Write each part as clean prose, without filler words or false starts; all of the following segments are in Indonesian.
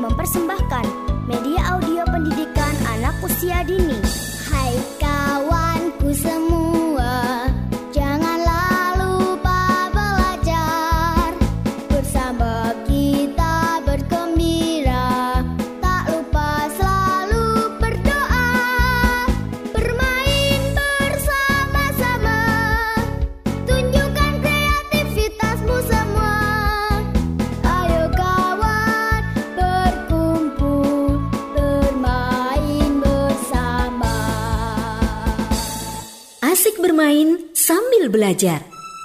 mempersembahkan media audio pendidikan anak usia dini. Hai kawanku semua, janganlah lupa belajar. Bersama kita bergembira, tak lupa selalu berdoa. Bermain bersama-sama, tunjukkan kreativitasmu semua. Ayo kawan, berkumpul, bermain bersama. Asik bermain sambil belajar.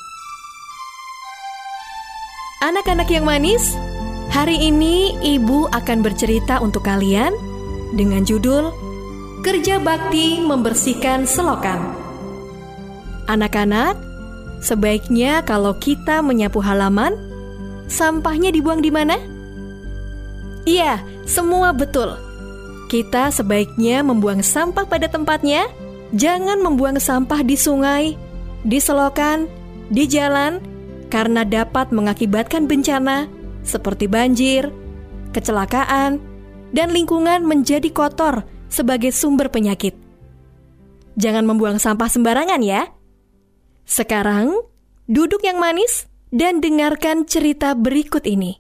Anak-anak yang manis, hari ini Ibu akan bercerita untuk kalian dengan judul Kerja Bakti Membersihkan Selokan. Anak-anak, sebaiknya kalau kita menyapu halaman, sampahnya dibuang di mana? Iya, semua betul. Kita sebaiknya membuang sampah pada tempatnya. Jangan membuang sampah di sungai, di selokan, di jalan, karena dapat mengakibatkan bencana seperti banjir, kecelakaan, dan lingkungan menjadi kotor sebagai sumber penyakit. Jangan membuang sampah sembarangan ya. Sekarang, duduk yang manis dan dengarkan cerita berikut ini.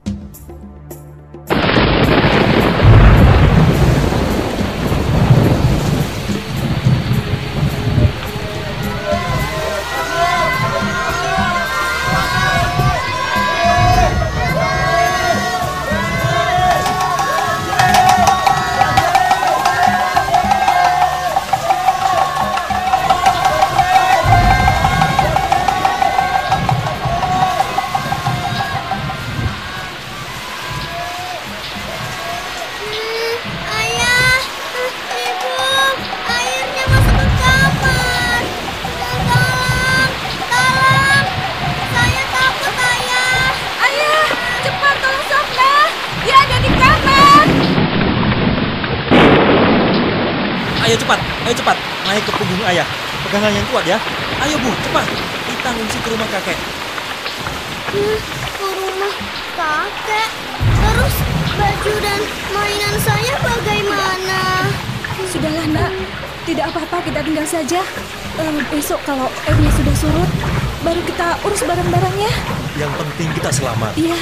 Ayah, ibu, airnya masuk ke kamar. Tolong, tolong, saya takut ayah. Ayah, cepat tolong Safna. Dia ada di kamar. Ayo cepat, naik ke punggung ayah. Pegangan yang kuat ya. Ayo Bu, cepat. Kita ngungsi ke rumah kakek. Ke rumah kakek. Terus baju dan mainan saya bagaimana? Sudahlah nak, tidak apa-apa, kita tinggal saja. Besok kalau airnya sudah surut, baru kita urus barang-barangnya. Yang penting kita selamat. Iya.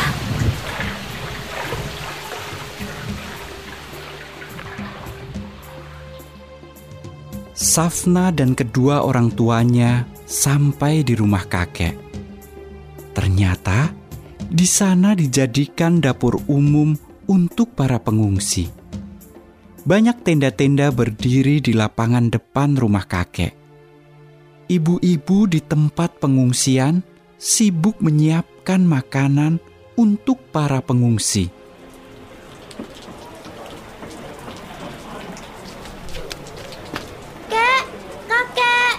Safna dan kedua orang tuanya sampai di rumah kakek. Ternyata di sana dijadikan dapur umum untuk para pengungsi. Banyak tenda-tenda berdiri di lapangan depan rumah kakek. Ibu-ibu di tempat pengungsian sibuk menyiapkan makanan untuk para pengungsi. Kakek.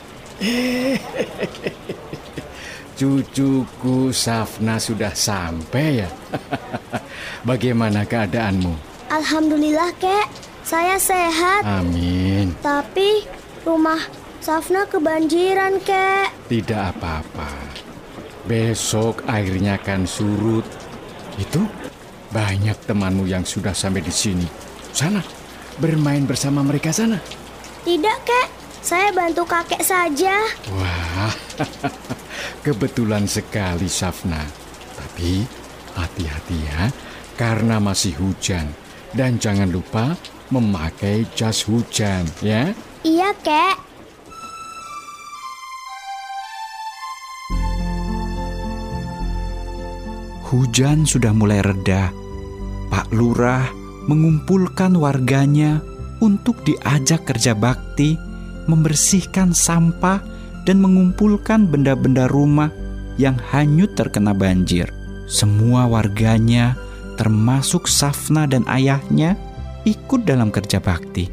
Cucuku Safna sudah sampai ya. Bagaimana keadaanmu? Alhamdulillah, Kek. Saya sehat. Amin. Tapi rumah Safna kebanjiran, Kek. Tidak apa-apa. Besok airnya akan surut. Itu banyak temanmu yang sudah sampai di sini. Sana, bermain bersama mereka sana. Tidak, Kek. Saya bantu kakek saja. Wah, kebetulan sekali Safna. Tapi hati-hati ya, karena masih hujan. Dan jangan lupa memakai jas hujan, ya. Iya, Kek. Hujan sudah mulai reda. Pak Lurah mengumpulkan warganya untuk diajak kerja bakti, membersihkan sampah dan mengumpulkan benda-benda rumah yang hanyut terkena banjir. Semua warganya, termasuk Safna dan ayahnya, ikut dalam kerja bakti.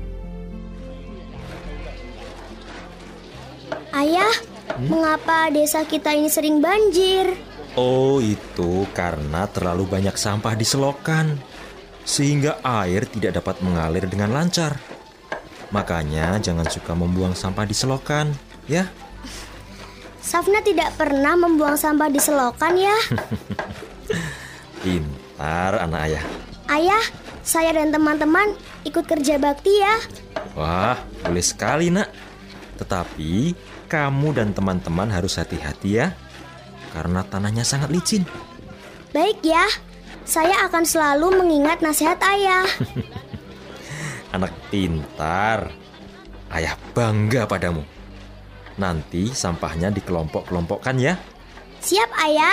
Ayah, mengapa desa kita ini sering banjir? Oh, itu karena terlalu banyak sampah di selokan, sehingga air tidak dapat mengalir dengan lancar. Makanya jangan suka membuang sampah di selokan, ya. Safna tidak pernah membuang sampah di selokan ya. Pintar anak ayah. Ayah, saya dan teman-teman ikut kerja bakti ya. Wah, boleh sekali nak. Tetapi kamu dan teman-teman harus hati-hati ya, karena tanahnya sangat licin. Baik ya, saya akan selalu mengingat nasihat ayah. Anak pintar, ayah bangga padamu. Nanti sampahnya dikelompok-kelompokkan ya. Siap ayah.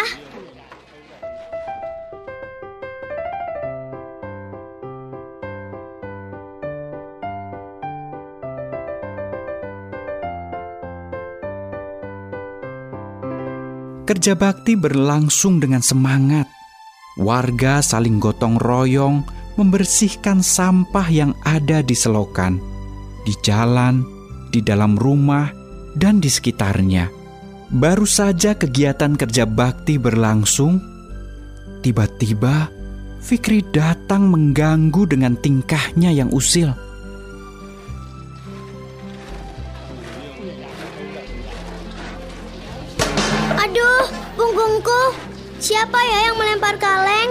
Kerja bakti berlangsung dengan semangat. Warga saling gotong royong membersihkan sampah yang ada di selokan, di jalan, di dalam rumah, dan di sekitarnya. Baru saja kegiatan kerja bakti berlangsung, tiba-tiba Fikri datang mengganggu dengan tingkahnya yang usil. Aduh, punggungku. Siapa ya yang melempar kaleng?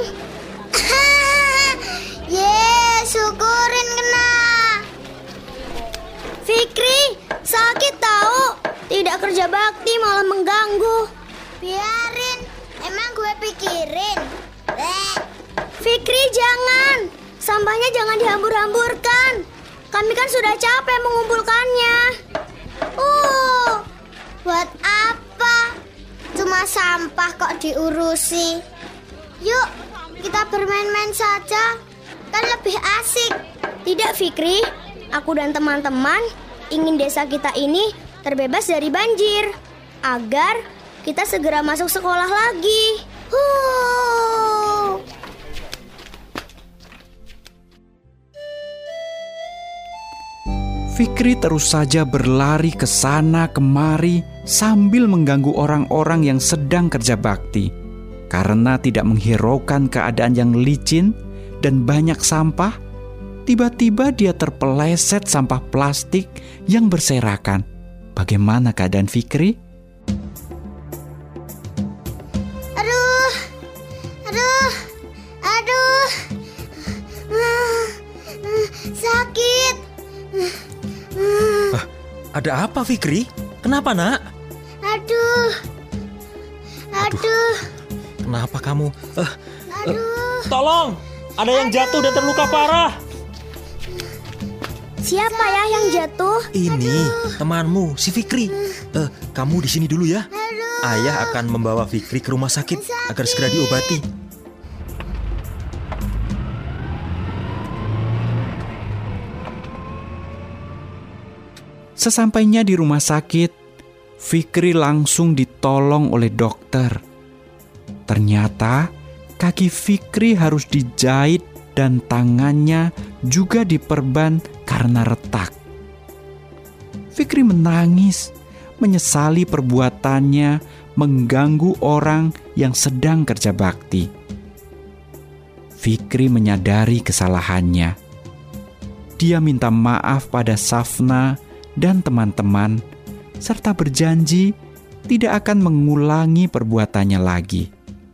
Syukurin kena. Fikri, sakit tahu. Tidak kerja bakti malah mengganggu. Biarin, emang gue pikirin. Fikri, jangan. Sampahnya jangan dihambur-hamburkan. Kami kan sudah capek mengumpulkannya. Buat apa? Cuma sampah kok diurusi. Yuk, kita bermain-main saja. Kan lebih asik. Tidak, Fikri. Aku dan teman-teman ingin desa kita ini terbebas dari banjir, agar kita segera masuk sekolah lagi. Fikri terus saja berlari ke sana kemari sambil mengganggu orang-orang yang sedang kerja bakti. Karena tidak menghiraukan keadaan yang licin dan banyak sampah, tiba-tiba dia terpeleset sampah plastik yang berserakan. Bagaimana keadaan Fikri? Aduh, sakit. Ada apa Fikri? Kenapa nak? Aduh. Kenapa kamu? Tolong, ada yang jatuh dan terluka parah. Siapa ya yang jatuh? Ini temanmu, si Fikri. Kamu di sini dulu ya. Ayah akan membawa Fikri ke rumah sakit agar segera diobati. Sesampainya di rumah sakit, Fikri langsung ditolong oleh dokter. Ternyata kaki Fikri harus dijahit dan tangannya juga diperban karena retak. Fikri menangis, menyesali perbuatannya mengganggu orang yang sedang kerja bakti. Fikri menyadari kesalahannya. Dia minta maaf pada Safna dan teman-teman, serta berjanji tidak akan mengulangi perbuatannya lagi.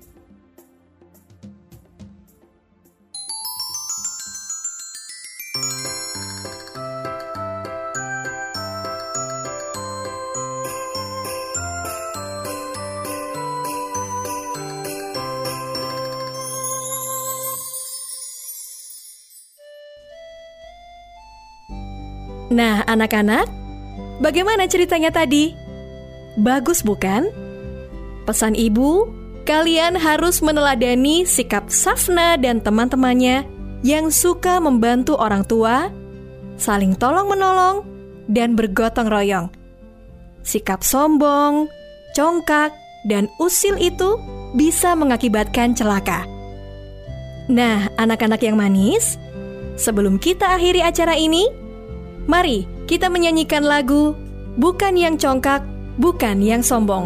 Nah, anak-anak, bagaimana ceritanya tadi? Bagus bukan? Pesan ibu, kalian harus meneladani sikap Safna dan teman-temannya yang suka membantu orang tua, saling tolong-menolong, dan bergotong royong. Sikap sombong, congkak, dan usil itu bisa mengakibatkan celaka. Nah, anak-anak yang manis, sebelum kita akhiri acara ini, mari kita menyanyikan lagu Bukan Yang Congkak, Bukan Yang Sombong.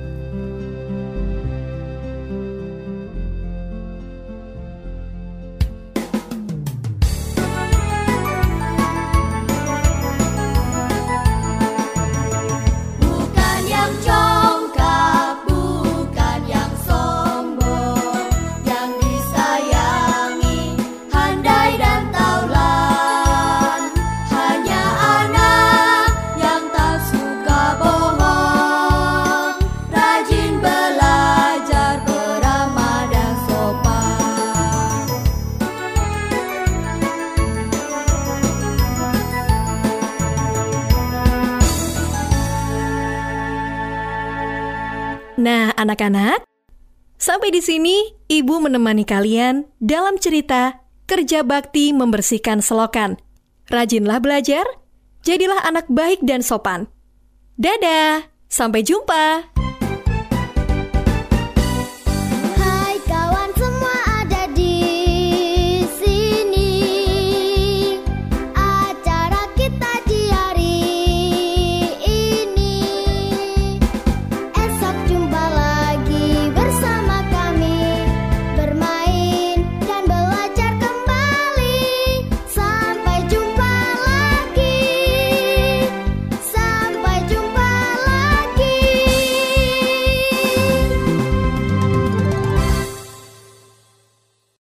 Bukan yang congkak, bukan yang sombong, yang disayangi, handai dan Nah, anak-anak, sampai di sini Ibu menemani kalian dalam cerita Kerja Bakti Membersihkan Selokan. Rajinlah belajar, jadilah anak baik dan sopan. Dadah, sampai jumpa.